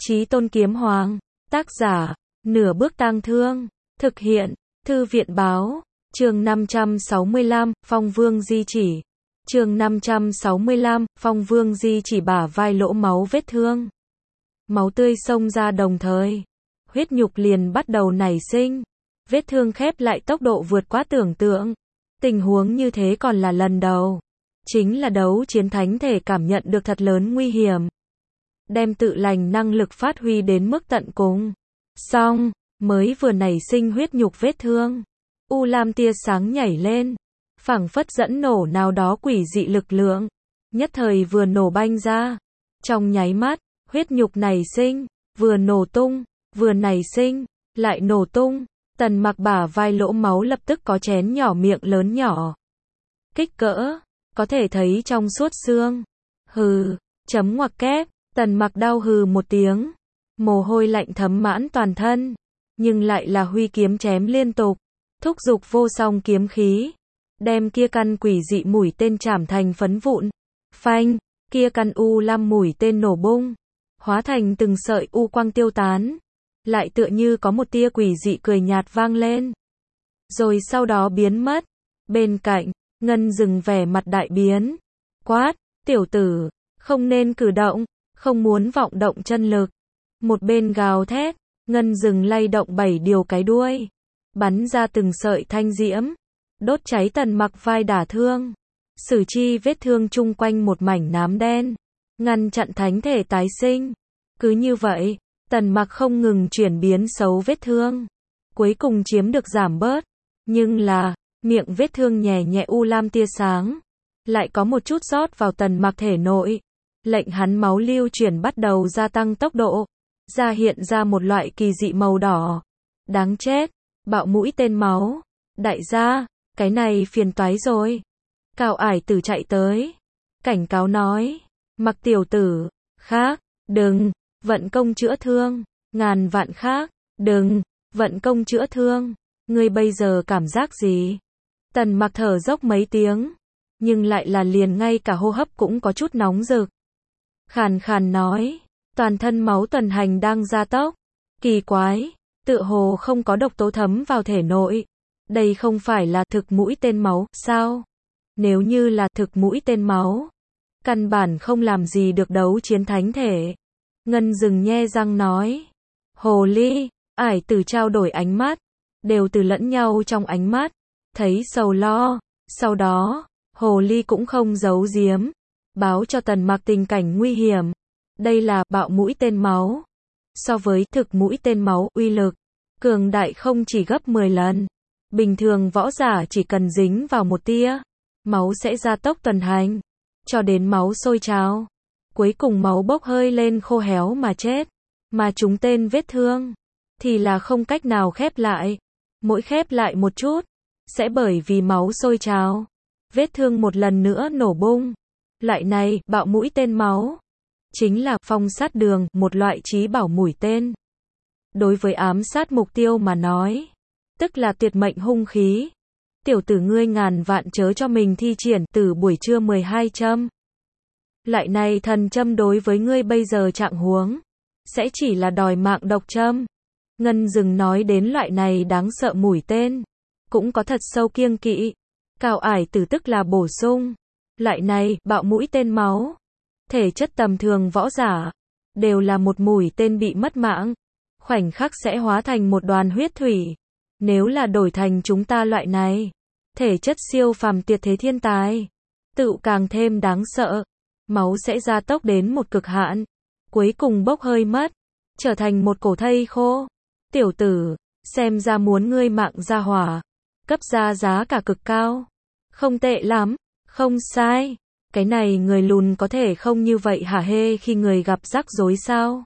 Chí Tôn Kiếm Hoàng. Tác giả, Nửa Bước Tang Thương. Thực hiện, Thư viện Báo. Chương 565, Phong Vương Di Chỉ. Chương 565, Phong Vương Di Chỉ bả vai lỗ máu vết thương. Máu tươi xông ra đồng thời. Huyết nhục liền bắt đầu nảy sinh. Vết thương khép lại tốc độ vượt quá tưởng tượng. Tình huống như thế còn là lần đầu. Chính là đấu chiến thánh thể cảm nhận được thật lớn nguy hiểm. Đem tự lành năng lực phát huy đến mức tận cùng. Xong, mới vừa nảy sinh huyết nhục vết thương. U lam tia sáng nhảy lên. Phảng phất dẫn nổ nào đó quỷ dị lực lượng. Nhất thời vừa nổ banh ra. Trong nháy mắt, huyết nhục nảy sinh, vừa nổ tung, vừa nảy sinh, lại nổ tung. Tần Mặc bả vai lỗ máu lập tức có chén nhỏ miệng lớn nhỏ. Kích cỡ, có thể thấy trong suốt xương. Hừ, chấm ngoặc kép, Tần Mặc đau hừ một tiếng. Mồ hôi lạnh thấm mãn toàn thân. Nhưng lại là huy kiếm chém liên tục. Thúc giục vô song kiếm khí. Đem kia căn quỷ dị mũi tên chảm thành phấn vụn. Phanh, kia căn u lam mũi tên nổ bung. Hóa thành từng sợi u quang tiêu tán. Lại tựa như có một tia quỷ dị cười nhạt vang lên. Rồi sau đó biến mất. Bên cạnh, Ngân Dừng vẻ mặt đại biến. Quát, tiểu tử, không nên cử động, không muốn vọng động chân lực. Một bên gào thét, Ngân Dừng lay động 7 điều cái đuôi. Bắn ra từng sợi thanh diễm. Đốt cháy Tần Mặc vai đả thương. Sử chi vết thương chung quanh một mảnh nám đen. Ngăn chặn thánh thể tái sinh. Cứ như vậy, Tần Mặc không ngừng chuyển biến xấu vết thương. Cuối cùng chiếm được giảm bớt. Nhưng là, miệng vết thương nhè nhẹ u lam tia sáng. Lại có một chút rót vào Tần Mặc thể nội. Lệnh hắn máu lưu chuyển bắt đầu gia tăng tốc độ. Ra hiện ra một loại kỳ dị màu đỏ. Đáng chết, bạo mũi tên máu. Đại gia, cái này phiền toái rồi. Cao Ải Tử chạy tới. Cảnh cáo nói. Mặc tiểu tử, khác, đừng, vận công chữa thương. Ngàn vạn khác, đừng, vận công chữa thương. Ngươi bây giờ cảm giác gì? Tần Mặc thở dốc mấy tiếng. Nhưng lại là liền ngay cả hô hấp cũng có chút nóng rực. Khàn khàn nói. Toàn thân máu tuần hành đang gia tốc. Kỳ quái, tựa hồ không có độc tố thấm vào thể nội. Đây không phải là thực mũi tên máu, sao? Nếu như là thực mũi tên máu, căn bản không làm gì được đấu chiến thánh thể. Ngân Dừng nhe răng nói. Hồ ly, Ải Tử trao đổi ánh mắt. Đều từ lẫn nhau trong ánh mắt. Thấy sầu lo. Sau đó, hồ ly cũng không giấu giếm. Báo cho Tần Mặc tình cảnh nguy hiểm. Đây là bạo mũi tên máu. So với thực mũi tên máu, uy lực cường đại không chỉ gấp 10 lần. Bình thường võ giả chỉ cần dính vào một tia, máu sẽ gia tốc tuần hành, cho đến máu sôi trào. Cuối cùng máu bốc hơi lên khô héo mà chết. Mà chúng tên vết thương, thì là không cách nào khép lại. Mỗi khép lại một chút, sẽ bởi vì máu sôi trào. Vết thương một lần nữa nổ bung. Loại này, bạo mũi tên máu. Chính là phong sát đường, một loại chí bảo mũi tên. Đối với ám sát mục tiêu mà nói, tức là tuyệt mệnh hung khí. Tiểu tử ngươi ngàn vạn chớ cho mình thi triển từ buổi trưa 12 châm. Loại này thần châm đối với ngươi bây giờ trạng huống, sẽ chỉ là đòi mạng độc châm. Ngân Dừng nói đến loại này đáng sợ mũi tên, cũng có thật sâu kiêng kỵ. Cao Ải Tử tức là bổ sung. Loại này, bạo mũi tên máu. Thể chất tầm thường võ giả, đều là một mũi tên bị mất mạng. Khoảnh khắc sẽ hóa thành một đoàn huyết thủy. Nếu là đổi thành chúng ta loại này, thể chất siêu phàm tuyệt thế thiên tài, tự càng thêm đáng sợ. Máu sẽ gia tốc đến một cực hạn. Cuối cùng bốc hơi mất. Trở thành một cổ thây khô. Tiểu tử, xem ra muốn ngươi mạng ra hỏa. Cấp ra giá cả cực cao. Không tệ lắm, không sai. Cái này người lùn có thể không như vậy hả hê khi người gặp rắc rối sao?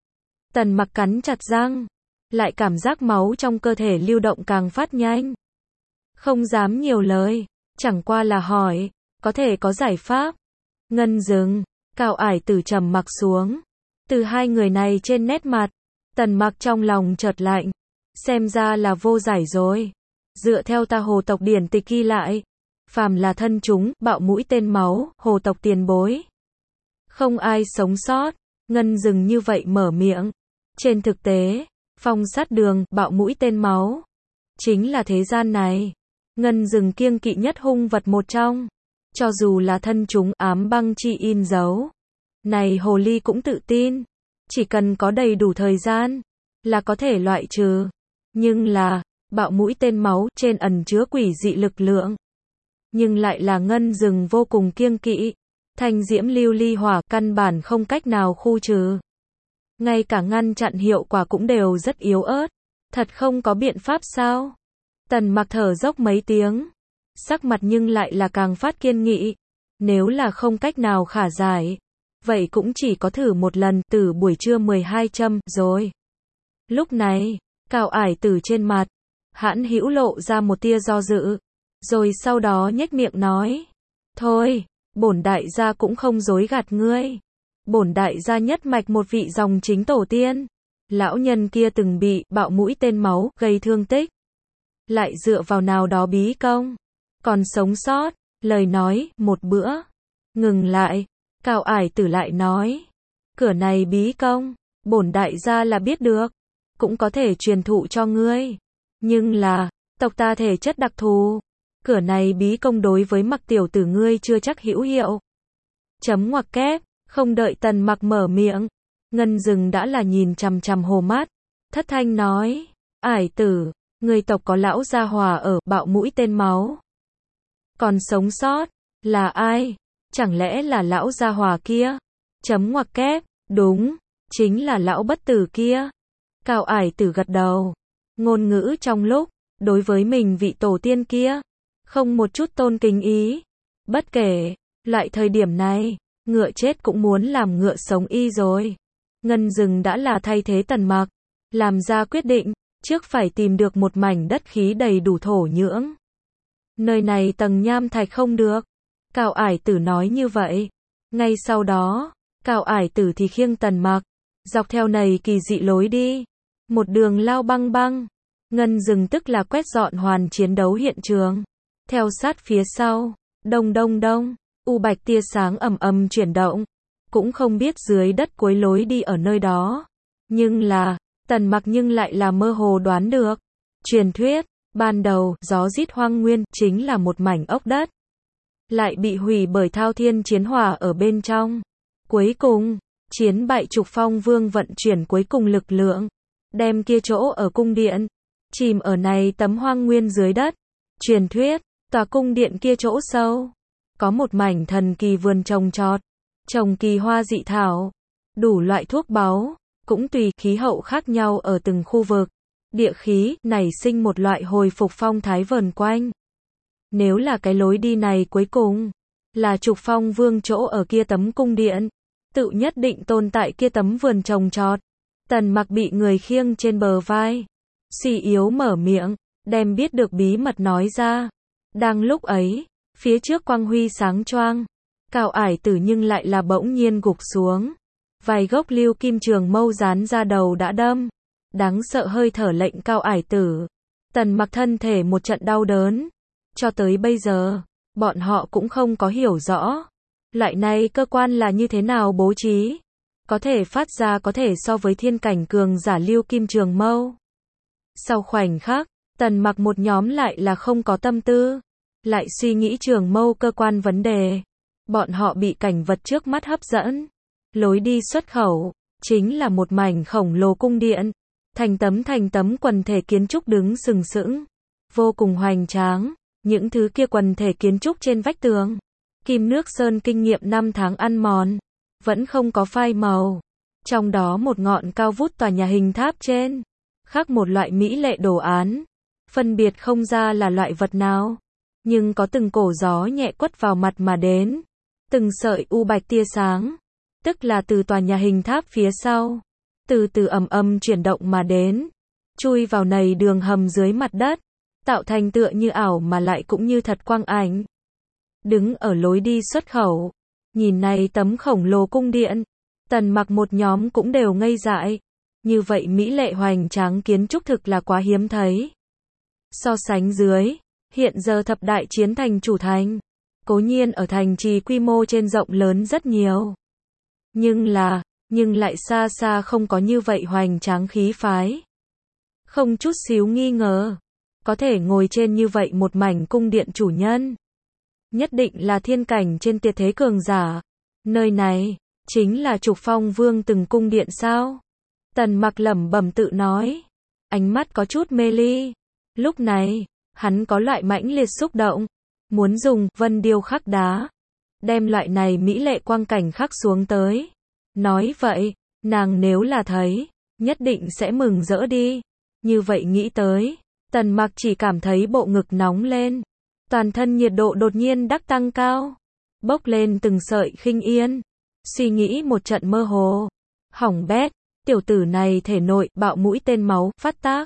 Tần Mặc cắn chặt răng. Lại cảm giác máu trong cơ thể lưu động càng phát nhanh. Không dám nhiều lời. Chẳng qua là hỏi. Có thể có giải pháp. Ngân Dừng, Cao Ải Tử trầm mặc xuống. Từ hai người này trên nét mặt, Tần Mặc trong lòng chợt lạnh. Xem ra là vô giải rồi. Dựa theo ta hồ tộc điển tịch ghi lại, phàm là thân chúng, bạo mũi tên máu, hồ tộc tiền bối, không ai sống sót. Ngân Dừng như vậy mở miệng. Trên thực tế, Phong Sát Đường, bạo mũi tên máu, chính là thế gian này Ngân Dừng kiêng kỵ nhất hung vật một trong. Cho dù là thân chúng ám băng chi in dấu, này hồ ly cũng tự tin, chỉ cần có đầy đủ thời gian, là có thể loại trừ. Nhưng là, bạo mũi tên máu, trên ẩn chứa quỷ dị lực lượng. Nhưng lại là Ngân Dừng vô cùng kiêng kỵ. Thanh diễm lưu ly hỏa, căn bản không cách nào khu trừ. Ngay cả ngăn chặn hiệu quả cũng đều rất yếu ớt. Thật không có biện pháp sao? Tần Mặc thở dốc mấy tiếng. Sắc mặt nhưng lại là càng phát kiên nghị. Nếu là không cách nào khả giải, vậy cũng chỉ có thử một lần, từ buổi trưa 12 châm, rồi. Lúc này, Cao Ải Tử trên mặt, hãn hữu lộ ra một tia do dự. Rồi sau đó nhếch miệng nói. Thôi, bổn đại gia cũng không dối gạt ngươi. Bổn đại gia nhất mạch một vị dòng chính tổ tiên. Lão nhân kia từng bị bạo mũi tên máu gây thương tích. Lại dựa vào nào đó bí công, còn sống sót. Lời nói, một bữa. Ngừng lại, Cao Ải Tử lại nói. Cửa này bí công, bổn đại gia là biết được. Cũng có thể truyền thụ cho ngươi. Nhưng là, tộc ta thể chất đặc thù. Cửa này bí công đối với Mặc tiểu tử ngươi chưa chắc hữu hiệu. Chấm ngoặc kép, không đợi Tần Mặc mở miệng. Ngân Dừng đã là nhìn chằm chằm hồ mắt. Thất thanh nói. Ải Tử, người tộc có lão gia hòa ở, bạo mũi tên máu. Còn sống sót, là ai? Chẳng lẽ là lão gia hòa kia? Chấm ngoặc kép, đúng, chính là lão bất tử kia. Cao Ải Tử gật đầu. Ngôn ngữ trong lúc, đối với mình vị tổ tiên kia, không một chút tôn kính ý. Bất kể, loại thời điểm này, ngựa chết cũng muốn làm ngựa sống y rồi. Ngân Dừng đã là thay thế Tần Mặc, làm ra quyết định, trước phải tìm được một mảnh đất khí đầy đủ thổ nhưỡng. Nơi này tầng nham thạch không được. Cao Ải Tử nói như vậy. Ngay sau đó, Cao Ải Tử thì khiêng Tần Mặc, dọc theo này kỳ dị lối đi. Một đường lao băng băng. Ngân Dừng tức là quét dọn hoàn chiến đấu hiện trường. Theo sát phía sau, đông đông đông, u bạch tia sáng ầm ầm chuyển động. Cũng không biết dưới đất cuối lối đi ở nơi đó. Nhưng là, Tần Mặc nhưng lại là mơ hồ đoán được. Truyền thuyết, ban đầu, gió rít hoang nguyên, chính là một mảnh ốc đất. Lại bị hủy bởi thao thiên chiến hỏa ở bên trong. Cuối cùng, chiến bại Trục Phong Vương vận chuyển cuối cùng lực lượng. Đem kia chỗ ở cung điện, chìm ở này tấm hoang nguyên dưới đất. Truyền thuyết, tòa cung điện kia chỗ sâu, có một mảnh thần kỳ vườn trồng trọt, trồng kỳ hoa dị thảo, đủ loại thuốc báu, cũng tùy khí hậu khác nhau ở từng khu vực. Địa khí nảy sinh một loại hồi phục phong thái vờn quanh. Nếu là cái lối đi này cuối cùng là Trục Phong Vương chỗ ở kia tấm cung điện, tự nhất định tồn tại kia tấm vườn trồng trọt. Tần Mặc bị người khiêng trên bờ vai, suy yếu mở miệng, đem biết được bí mật nói ra. Đang lúc ấy, phía trước quang huy sáng choang, Cao Ải Tử nhưng lại là bỗng nhiên gục xuống. Vài gốc lưu kim trường mâu dán ra đầu đã đâm. Đáng sợ hơi thở lệnh Cao Ải Tử. Tần Mặc thân thể một trận đau đớn. Cho tới bây giờ, bọn họ cũng không có hiểu rõ. Loại này cơ quan là như thế nào bố trí. Có thể phát ra có thể so với thiên cảnh cường giả lưu kim trường mâu. Sau khoảnh khắc, Tần Mặc một nhóm lại là không có tâm tư. Lại suy nghĩ trường mâu cơ quan vấn đề. Bọn họ bị cảnh vật trước mắt hấp dẫn. Lối đi xuất khẩu, chính là một mảnh khổng lồ cung điện. Thành tấm quần thể kiến trúc đứng sừng sững. Vô cùng hoành tráng. Những thứ kia quần thể kiến trúc trên vách tường. Kim nước sơn kinh nghiệm 5 tháng ăn mòn. Vẫn không có phai màu. Trong đó một ngọn cao vút tòa nhà hình tháp trên. Khắc một loại mỹ lệ đồ án. Phân biệt không ra là loại vật nào. Nhưng có từng cổ gió nhẹ quất vào mặt mà đến. Từng sợi u bạch tia sáng. Tức là từ tòa nhà hình tháp phía sau. Từ từ ầm ầm chuyển động mà đến. Chui vào nầy đường hầm dưới mặt đất. Tạo thành tựa như ảo mà lại cũng như thật quang ảnh. Đứng ở lối đi xuất khẩu. Nhìn này tấm khổng lồ cung điện. Tần Mặc một nhóm cũng đều ngây dại. Như vậy mỹ lệ hoành tráng kiến trúc thực là quá hiếm thấy. So sánh dưới, hiện giờ thập đại chiến thành chủ thành. Cố nhiên ở thành trì quy mô trên rộng lớn rất nhiều. Nhưng là, nhưng lại xa xa không có như vậy hoành tráng khí phái. Không chút xíu nghi ngờ, có thể ngồi trên như vậy một mảnh cung điện chủ nhân. Nhất định là thiên cảnh trên tuyệt thế cường giả. Nơi này, chính là Trục Phong Vương từng cung điện sao? Tần Mặc lẩm bẩm tự nói, ánh mắt có chút mê ly. Lúc này, hắn có loại mãnh liệt xúc động, muốn dùng vân điêu khắc đá, đem loại này mỹ lệ quang cảnh khắc xuống tới. Nói vậy, nàng nếu là thấy, nhất định sẽ mừng rỡ đi. Như vậy nghĩ tới, Tần Mặc chỉ cảm thấy bộ ngực nóng lên, toàn thân nhiệt độ đột nhiên đắc tăng cao, bốc lên từng sợi khinh yên. Suy nghĩ một trận mơ hồ, hỏng bét, tiểu tử này thể nội bạo mũi tên máu phát tác.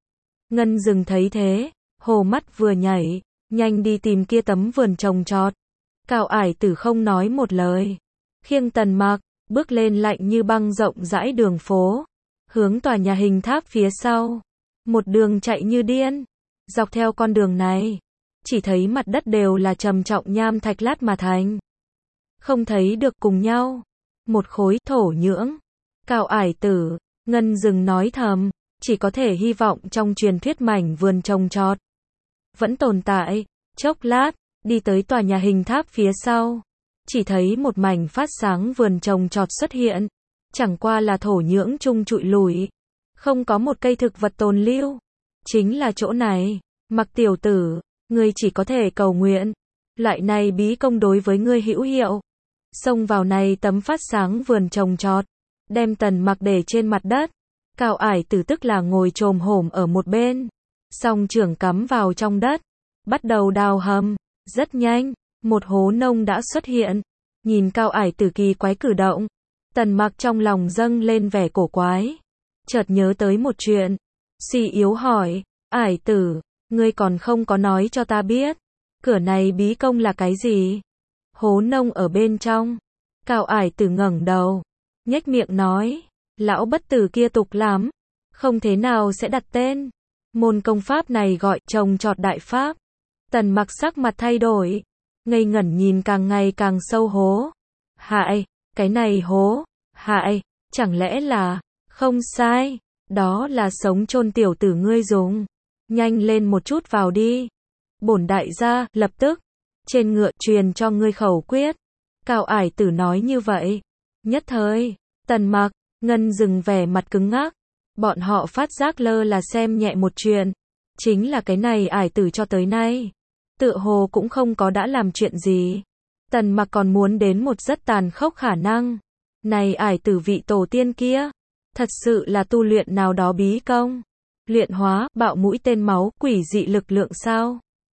Ngân Dừng thấy thế, hồ mắt vừa nhảy, nhanh đi tìm kia tấm vườn trồng trọt. Cao Ải Tử không nói một lời, khiêng Tần Mặc bước lên lạnh như băng rộng rãi đường phố, hướng tòa nhà hình tháp phía sau, một đường chạy như điên. Dọc theo con đường này, chỉ thấy mặt đất đều là trầm trọng nham thạch lát mà thành, không thấy được cùng nhau một khối thổ nhưỡng. Cao Ải Tử, Ngân Dừng nói thầm, chỉ có thể hy vọng trong truyền thuyết mảnh vườn trồng trọt vẫn tồn tại. Chốc lát, đi tới tòa nhà hình tháp phía sau, chỉ thấy một mảnh phát sáng vườn trồng trọt xuất hiện, chẳng qua là thổ nhưỡng chung trụi lủi, không có một cây thực vật tồn lưu. Chính là chỗ này. Mặc tiểu tử, ngươi chỉ có thể cầu nguyện, loại này bí công đối với ngươi hữu hiệu. Xông vào này tấm phát sáng vườn trồng trọt, đem Tần Mặc để trên mặt đất. Cao Ải Tử tức là ngồi chồm hổm ở một bên, song trưởng cắm vào trong đất, bắt đầu đào hầm. Rất nhanh, một hố nông đã xuất hiện. Nhìn Cao Ải Tử kỳ quái cử động, Tần Mặc trong lòng dâng lên vẻ cổ quái, chợt nhớ tới một chuyện, suy yếu hỏi, Ải Tử, ngươi còn không có nói cho ta biết, cửa này bí công là cái gì? Hố nông ở bên trong. Cao Ải Tử ngẩng đầu, nhếch miệng nói, lão bất tử kia tục lắm, không thế nào sẽ đặt tên. Môn công pháp này gọi trồng trọt đại pháp. Tần Mặc sắc mặt thay đổi, ngây ngẩn nhìn càng ngày càng sâu hố. Hại, cái này hố, hại, chẳng lẽ là, không sai, đó là sống chôn tiểu tử ngươi dùng. Nhanh lên một chút vào đi. Bổn đại gia, lập tức, trên ngựa truyền cho ngươi khẩu quyết. Cao Ải Tử nói như vậy. Nhất thời, Tần Mặc, Ngân Dừng vẻ mặt cứng ngắc. Bọn họ phát giác lơ là xem nhẹ một chuyện. Chính là cái này Ải Tử cho tới nay, tựa hồ cũng không có đã làm chuyện gì. Tần Mặc còn muốn đến một rất tàn khốc khả năng. Này Ải Tử vị tổ tiên kia, thật sự là tu luyện nào đó bí công, luyện hóa, bạo mũi tên máu, quỷ dị lực lượng sao?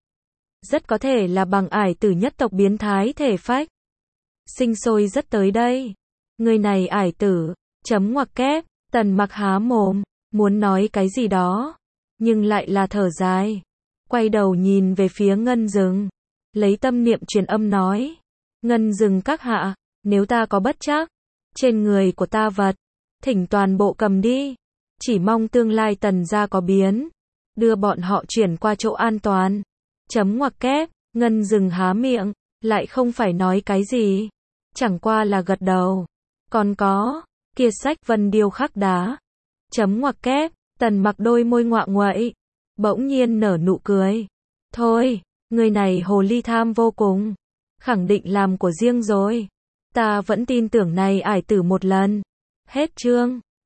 Rất có thể là bằng Ải Tử nhất tộc biến thái thể phách. Sinh sôi rất tới đây. Người này Ải Tử, chấm ngoặc kép, Tần Mặc há mồm, muốn nói cái gì đó, nhưng lại là thở dài. Quay đầu nhìn về phía Ngân Dừng, lấy tâm niệm truyền âm nói, Ngân Dừng các hạ, nếu ta có bất trắc, trên người của ta vật, thỉnh toàn bộ cầm đi, chỉ mong tương lai Tần gia có biến, đưa bọn họ chuyển qua chỗ an toàn. Chấm ngoặc kép, Ngân Dừng há miệng, lại không phải nói cái gì, chẳng qua là gật đầu. Còn có, kia sách vân điêu khắc đá. Chấm ngoặc kép, Tần Mặc đôi môi ngoạ nguậy, bỗng nhiên nở nụ cười. Thôi, người này hồ ly tham vô cùng, khẳng định làm của riêng rồi. Ta vẫn tin tưởng này Ải Tử một lần. Hết chương.